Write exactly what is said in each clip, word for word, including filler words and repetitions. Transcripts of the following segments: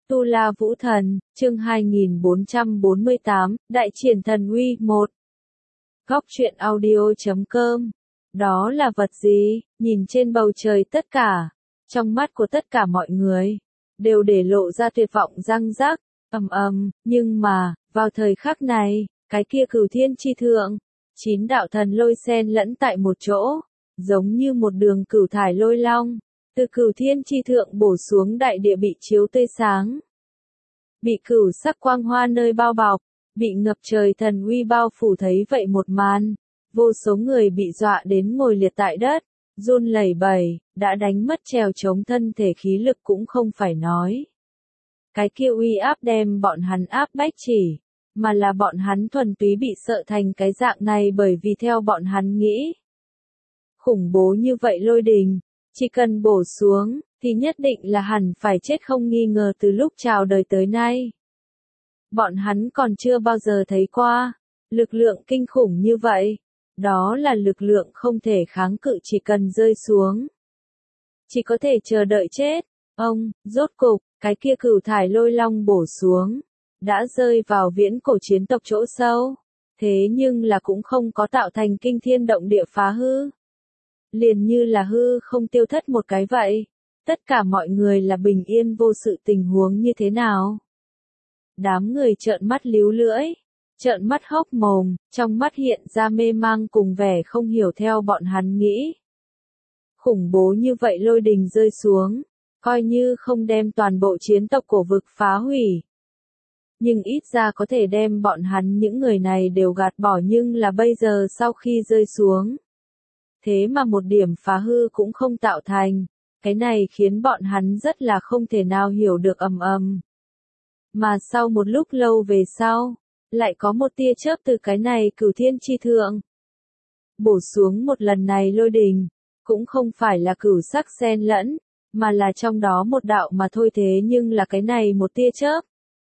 Tu La Vũ Thần, chương hai nghìn bốn trăm bốn mươi tám, Đại Triển Thần Uy một. Góc truyện audio chấm com. Đó là vật gì? Nhìn trên bầu trời tất cả, trong mắt của tất cả mọi người, đều để lộ ra tuyệt vọng răng rắc, ầm ầm, nhưng mà, vào thời khắc này, cái kia Cửu Thiên chi thượng, chín đạo thần lôi xen lẫn tại một chỗ, giống như một đường cửu thải lôi long. Từ Cửu Thiên chi thượng bổ xuống đại địa bị chiếu tươi sáng. Bị cửu sắc quang hoa nơi bao bọc, bị ngập trời thần uy bao phủ thấy vậy một màn. Vô số người bị dọa đến ngồi liệt tại đất, run lẩy bẩy, đã đánh mất trèo chống thân thể khí lực cũng không phải nói. Cái kia uy áp đem bọn hắn áp bách chỉ, mà là bọn hắn thuần túy bị sợ thành cái dạng này bởi vì theo bọn hắn nghĩ. Khủng bố như vậy lôi đình. Chỉ cần bổ xuống, thì nhất định là hẳn phải chết không nghi ngờ từ lúc chào đời tới nay. Bọn hắn còn chưa bao giờ thấy qua lực lượng kinh khủng như vậy. Đó là lực lượng không thể kháng cự chỉ cần rơi xuống. Chỉ có thể chờ đợi chết. Ông, rốt cục, cái kia cửu thải lôi long bổ xuống. Đã rơi vào viễn cổ chiến tộc chỗ sâu. Thế nhưng là cũng không có tạo thành kinh thiên động địa phá hư. Liền như là hư không tiêu thất một cái vậy. Tất cả mọi người là bình yên vô sự tình huống như thế nào? Đám người trợn mắt líu lưỡi, trợn mắt hốc mồm, trong mắt hiện ra mê mang cùng vẻ không hiểu theo bọn hắn nghĩ. Khủng bố như vậy lôi đình rơi xuống, coi như không đem toàn bộ chiến tộc cổ vực phá hủy. Nhưng ít ra có thể đem bọn hắn những người này đều gạt bỏ, nhưng là bây giờ sau khi rơi xuống. Thế mà một điểm phá hư cũng không tạo thành, cái này khiến bọn hắn rất là không thể nào hiểu được ầm ầm. Mà sau một lúc lâu về sau, lại có một tia chớp từ cái này Cửu Thiên chi thượng. Bổ xuống một lần này lôi đình, cũng không phải là cửu sắc xen lẫn, mà là trong đó một đạo mà thôi, thế nhưng là cái này một tia chớp.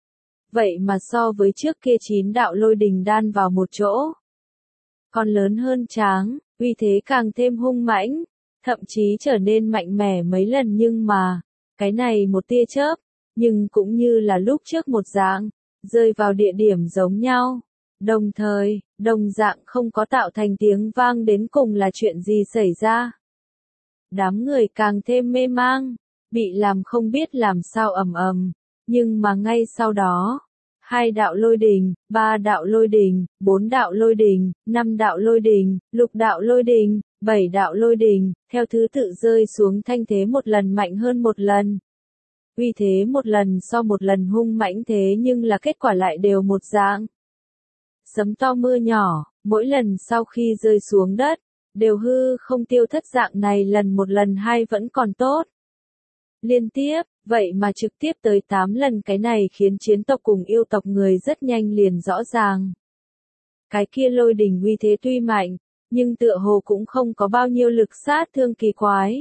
Vậy mà so với trước kia chín đạo lôi đình đan vào một chỗ, còn lớn hơn tráng. Uy thế càng thêm hung mãnh, thậm chí trở nên mạnh mẽ mấy lần, nhưng mà, cái này một tia chớp, nhưng cũng như là lúc trước một dạng, rơi vào địa điểm giống nhau. Đồng thời, đồng dạng không có tạo thành tiếng vang, đến cùng là chuyện gì xảy ra. Đám người càng thêm mê mang, bị làm không biết làm sao ầm ầm, nhưng mà ngay sau đó, hai đạo lôi đình, ba đạo lôi đình, bốn đạo lôi đình, năm đạo lôi đình, lục đạo lôi đình, bảy đạo lôi đình, theo thứ tự rơi xuống, thanh thế một lần mạnh hơn một lần. Uy thế một lần so một lần hung mãnh, thế nhưng là kết quả lại đều một dạng. Sấm to mưa nhỏ, mỗi lần sau khi rơi xuống đất, đều hư không tiêu thất dạng này, lần một lần hai vẫn còn tốt. Liên tiếp, vậy mà trực tiếp tới tám lần, cái này khiến chiến tộc cùng yêu tộc người rất nhanh liền rõ ràng. Cái kia lôi đình uy thế tuy mạnh, nhưng tựa hồ cũng không có bao nhiêu lực sát thương kỳ quái.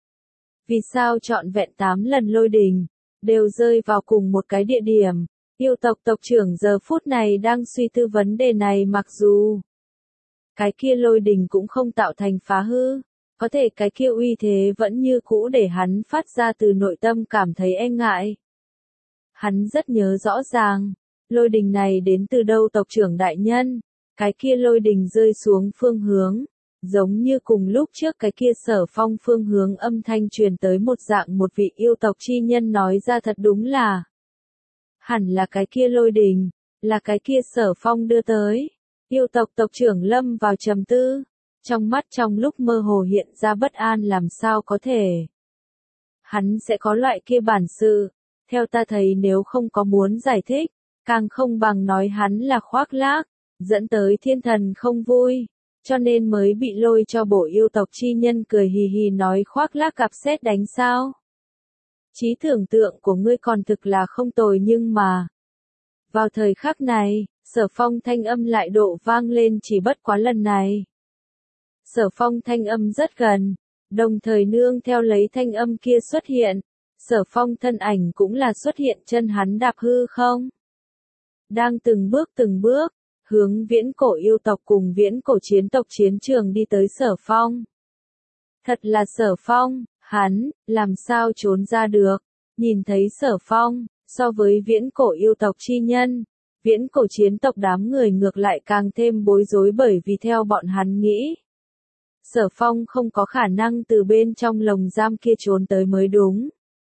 Vì sao trọn vẹn tám lần lôi đình, đều rơi vào cùng một cái địa điểm? Yêu tộc tộc trưởng giờ phút này đang suy tư vấn đề này, mặc dù cái kia lôi đình cũng không tạo thành phá hư. Có thể cái kia uy thế vẫn như cũ để hắn phát ra từ nội tâm cảm thấy e ngại. Hắn rất nhớ rõ ràng, lôi đình này đến từ đâu tộc trưởng đại nhân, cái kia lôi đình rơi xuống phương hướng, giống như cùng lúc trước cái kia Sở Phong phương hướng âm thanh truyền tới một dạng. Một vị yêu tộc chi nhân nói ra, thật đúng là, hẳn là cái kia lôi đình, là cái kia Sở Phong đưa tới. Yêu tộc tộc trưởng lâm vào trầm tư. Trong mắt trong lúc mơ hồ hiện ra bất an, làm sao có thể. Hắn sẽ có loại kia bản sự. Theo ta thấy nếu không có muốn giải thích, càng không bằng nói hắn là khoác lác, dẫn tới thiên thần không vui. Cho nên mới bị lôi cho bổ. Yêu tộc chi nhân cười hì hì nói, khoác lác gặp sét đánh sao. Trí tưởng tượng của ngươi còn thực là không tồi, nhưng mà. Vào thời khắc này, Sở Phong thanh âm lại độ vang lên, chỉ bất quá lần này. Sở Phong thanh âm rất gần, đồng thời nương theo lấy thanh âm kia xuất hiện, Sở Phong thân ảnh cũng là xuất hiện, chân hắn đạp hư không. Đang từng bước từng bước, hướng viễn cổ yêu tộc cùng viễn cổ chiến tộc chiến trường đi tới Sở Phong. Thật là Sở Phong, hắn, làm sao trốn ra được, nhìn thấy Sở Phong, So với viễn cổ yêu tộc chi nhân, viễn cổ chiến tộc đám người ngược lại càng thêm bối rối bởi vì theo bọn hắn nghĩ, Sở Phong không có khả năng từ bên trong lồng giam kia trốn tới mới đúng.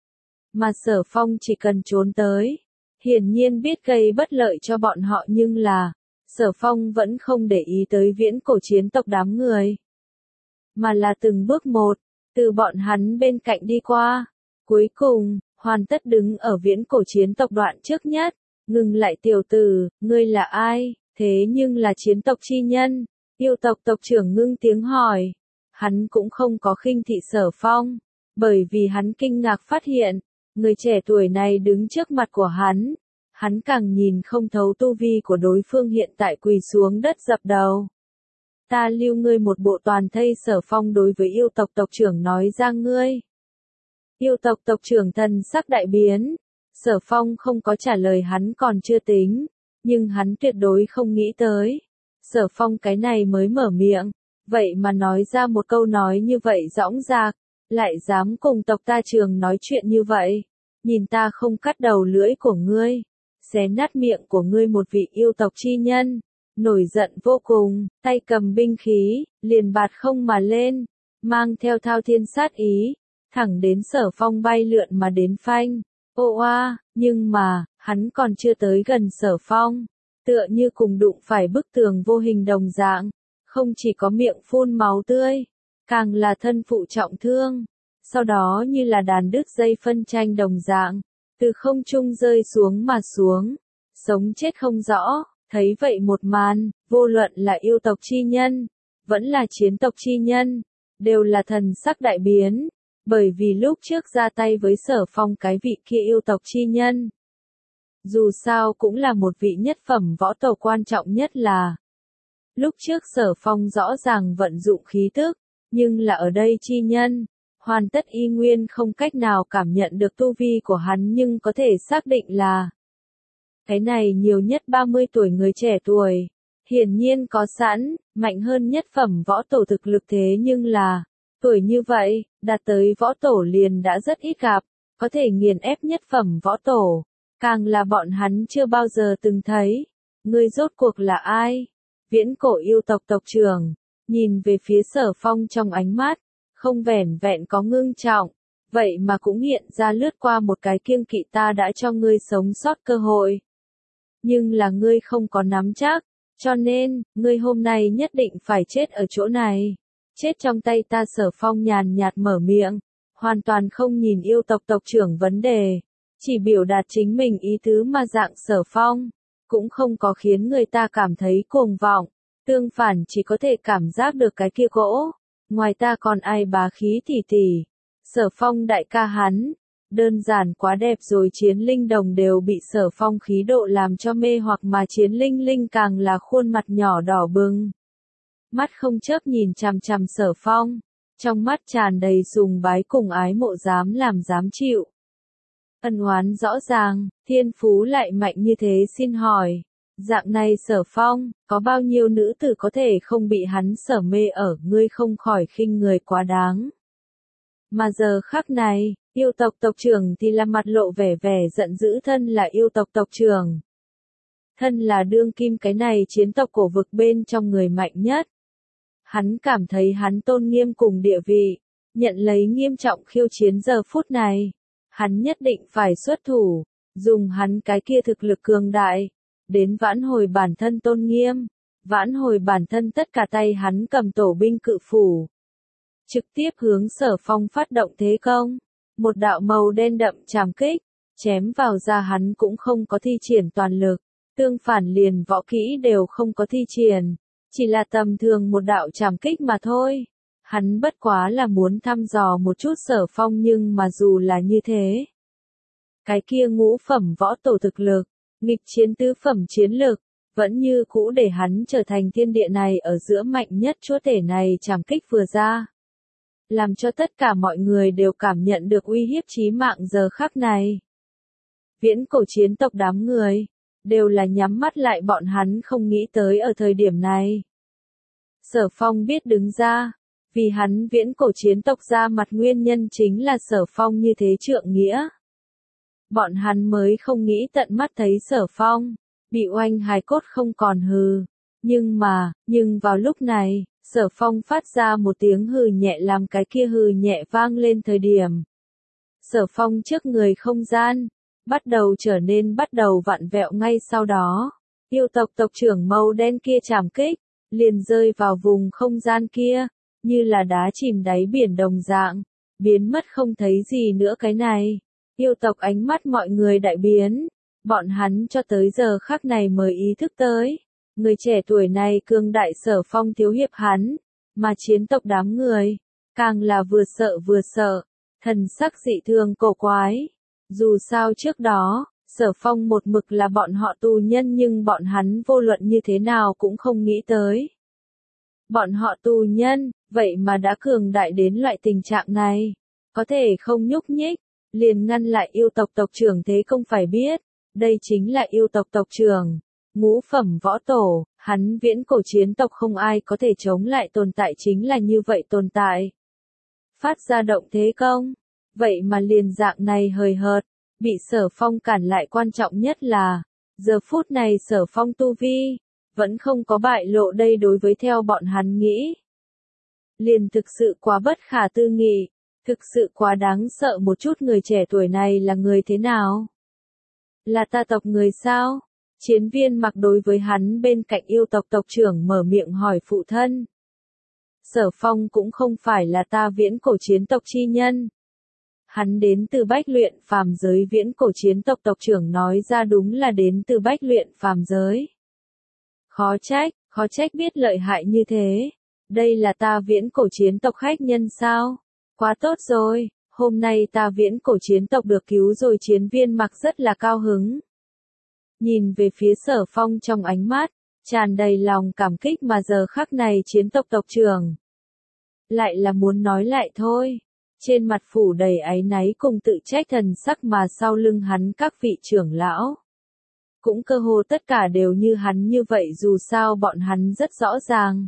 Mà Sở Phong chỉ cần trốn tới, hiển nhiên biết gây bất lợi cho bọn họ nhưng là, Sở Phong vẫn không để ý tới viễn cổ chiến tộc đám người. Mà là từng bước một, từ bọn hắn bên cạnh đi qua. Cuối cùng, hoàn tất đứng ở viễn cổ chiến tộc đoạn trước nhất. Ngừng lại tiểu tử, ngươi là ai? Thế nhưng là chiến tộc chi nhân. Yêu tộc tộc trưởng ngưng tiếng hỏi. Hắn cũng không có khinh thị Sở Phong. Bởi vì hắn kinh ngạc phát hiện, người trẻ tuổi này đứng trước mặt của hắn. Hắn càng nhìn không thấu tu vi của đối phương hiện tại quỳ xuống đất dập đầu. Ta lưu ngươi một bộ toàn thây. Sở Phong đối với yêu tộc tộc trưởng nói ra ngươi. Yêu tộc tộc trưởng thần sắc đại biến. Sở Phong không có trả lời hắn còn chưa tính, nhưng hắn tuyệt đối không nghĩ tới. Sở Phong cái này mới mở miệng, vậy mà nói ra một câu nói như vậy dõng dạc, lại dám cùng tộc ta trường nói chuyện như vậy. Nhìn ta không cắt đầu lưỡi của ngươi, xé nát miệng của ngươi. Một vị yêu tộc chi nhân, nổi giận vô cùng, tay cầm binh khí, liền bạt không mà lên, mang theo thao thiên sát ý, thẳng đến Sở Phong bay lượn mà đến phanh. Ô oa, nhưng mà, hắn còn chưa tới gần Sở Phong, tựa như cùng đụng phải bức tường vô hình đồng dạng, không chỉ có miệng phun máu tươi, càng là thân phụ trọng thương, sau đó như là đàn đứt dây phân tranh đồng dạng, từ không trung rơi xuống mà xuống, sống chết không rõ. Thấy vậy một màn, vô luận là yêu tộc chi nhân, vẫn là chiến tộc chi nhân, đều là thần sắc đại biến. Bởi vì lúc trước ra tay với Sở Phong cái vị kia yêu tộc chi nhân, dù sao cũng là một vị nhất phẩm võ tổ, quan trọng nhất là lúc trước Sở Phong rõ ràng vận dụng khí tức, nhưng là ở đây chi nhân, hoàn tất y nguyên không cách nào cảm nhận được tu vi của hắn, nhưng có thể xác định là cái này nhiều nhất ba mươi tuổi người trẻ tuổi, hiển nhiên có sẵn, mạnh hơn nhất phẩm võ tổ thực lực. Thế nhưng là tuổi như vậy, đạt tới võ tổ liền đã rất ít gặp, có thể nghiền ép nhất phẩm võ tổ, càng là bọn hắn chưa bao giờ từng thấy. Ngươi rốt cuộc là ai? Viễn cổ yêu tộc tộc trưởng, nhìn về phía Sở Phong trong ánh mắt, không vẻn vẹn có ngưng trọng, vậy mà cũng hiện ra lướt qua một cái kiêng kỵ. Ta đã cho ngươi sống sót cơ hội, nhưng là ngươi không có nắm chắc, cho nên, ngươi hôm nay nhất định phải chết ở chỗ này. Chết trong tay ta. Sở Phong nhàn nhạt mở miệng, hoàn toàn không nhìn yêu tộc tộc trưởng vấn đề, chỉ biểu đạt chính mình ý tứ mà dạng Sở Phong, cũng không có khiến người ta cảm thấy cuồng vọng, tương phản chỉ có thể cảm giác được cái kia gỗ, ngoài ta còn ai bá khí tỉ tỉ. Sở Phong đại ca hắn, đơn giản quá đẹp rồi. Chiến linh đồng đều bị Sở Phong khí độ làm cho mê hoặc, mà chiến linh linh càng là khuôn mặt nhỏ đỏ bừng, mắt không chớp nhìn chằm chằm Sở Phong, trong mắt tràn đầy sùng bái cùng ái mộ. Dám làm dám chịu, ân oán rõ ràng, thiên phú lại mạnh như thế. Xin hỏi, dạng này Sở Phong, có bao nhiêu nữ tử có thể không bị hắn sở mê ở? Ngươi không khỏi khinh người quá đáng. Mà giờ khắc này, yêu tộc tộc trưởng thì là mặt lộ vẻ vẻ giận dữ. Thân là yêu tộc tộc trưởng, thân là đương kim cái này chiến tộc cổ vực bên trong người mạnh nhất, hắn cảm thấy hắn tôn nghiêm cùng địa vị, nhận lấy nghiêm trọng khiêu chiến. Giờ phút này, hắn nhất định phải xuất thủ, dùng hắn cái kia thực lực cường đại, đến vãn hồi bản thân tôn nghiêm, vãn hồi bản thân tất cả. Tay hắn cầm tổ binh cự phủ, trực tiếp hướng Sở Phong phát động thế công, một đạo màu đen đậm trảm kích, chém vào ra. Hắn cũng không có thi triển toàn lực, tương phản liền võ kỹ đều không có thi triển, chỉ là tầm thường một đạo trảm kích mà thôi. Hắn bất quá là muốn thăm dò một chút Sở Phong, nhưng mà dù là như thế, cái kia ngũ phẩm võ tổ thực lực, nghịch chiến tứ phẩm chiến lực, vẫn như cũ để hắn trở thành thiên địa này ở giữa mạnh nhất. Chúa tể này trảm kích vừa ra, làm cho tất cả mọi người đều cảm nhận được uy hiếp chí mạng. Giờ khắc này, viễn cổ chiến tộc đám người, đều là nhắm mắt lại. Bọn hắn không nghĩ tới ở thời điểm này, Sở Phong biết đứng ra, vì hắn viễn cổ chiến tộc ra mặt. Nguyên nhân chính là Sở Phong như thế trượng nghĩa, bọn hắn mới không nghĩ tận mắt thấy Sở Phong bị oanh hài cốt không còn hừ. Nhưng mà, nhưng vào lúc này, Sở Phong phát ra một tiếng hừ nhẹ làm cái kia hừ nhẹ vang lên thời điểm. Sở Phong trước người không gian, bắt đầu trở nên bắt đầu vặn vẹo ngay sau đó. Yêu tộc tộc trưởng màu đen kia trảm kích, liền rơi vào vùng không gian kia, như là đá chìm đáy biển đồng dạng, biến mất không thấy gì nữa cái này. Yêu tộc ánh mắt mọi người đại biến, bọn hắn cho tới giờ khắc này mới ý thức tới. Người trẻ tuổi này cường đại Sở Phong thiếu hiệp hắn, mà chiến tộc đám người, càng là vừa sợ vừa sợ, thần sắc dị thường cổ quái. Dù sao trước đó, Sở Phong một mực là bọn họ tù nhân nhưng bọn hắn vô luận như thế nào cũng không nghĩ tới. Bọn họ tù nhân, vậy mà đã cường đại đến loại tình trạng này, có thể không nhúc nhích, liền ngăn lại yêu tộc tộc trưởng thế không phải biết, đây chính là yêu tộc tộc trưởng. Ngũ phẩm võ tổ, hắn viễn cổ chiến tộc không ai có thể chống lại tồn tại chính là như vậy tồn tại. Phát ra động thế công, vậy mà liền dạng này hời hợt, bị Sở Phong cản lại quan trọng nhất là, giờ phút này Sở Phong tu vi, vẫn không có bại lộ đây đối với theo bọn hắn nghĩ. Liền thực sự quá bất khả tư nghị, thực sự quá đáng sợ một chút người trẻ tuổi này là người thế nào? Là ta tộc người sao? Chiến viên mặc đối với hắn bên cạnh yêu tộc tộc trưởng mở miệng hỏi phụ thân. Sở Phong cũng không phải là ta viễn cổ chiến tộc chi nhân. Hắn đến từ bách luyện phàm giới viễn cổ chiến tộc tộc trưởng nói ra đúng là đến từ bách luyện phàm giới. Khó trách, khó trách biết lợi hại như thế. Đây là ta viễn cổ chiến tộc khách nhân sao? Quá tốt rồi, hôm nay ta viễn cổ chiến tộc được cứu rồi chiến viên mặc rất là cao hứng. Nhìn về phía Sở Phong trong ánh mắt, tràn đầy lòng cảm kích mà giờ khắc này chiến tộc tộc trưởng. Lại là muốn nói lại thôi. Trên mặt phủ đầy áy náy cùng tự trách thần sắc mà sau lưng hắn các vị trưởng lão. Cũng cơ hồ tất cả đều như hắn như vậy dù sao bọn hắn rất rõ ràng.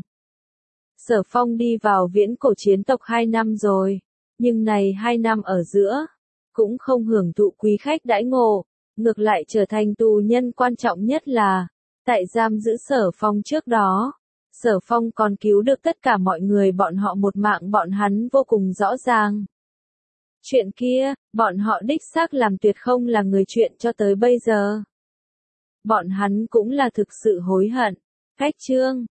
Sở Phong đi vào viễn cổ chiến tộc hai năm rồi, nhưng này hai năm ở giữa, cũng không hưởng thụ quý khách đãi ngộ, ngược lại trở thành tù nhân quan trọng nhất là, tại giam giữ Sở Phong trước đó. Sở Phong còn cứu được tất cả mọi người bọn họ một mạng bọn hắn vô cùng rõ ràng. Chuyện kia, bọn họ đích xác làm tuyệt không là người chuyện cho tới bây giờ. Bọn hắn cũng là thực sự hối hận. Cách chương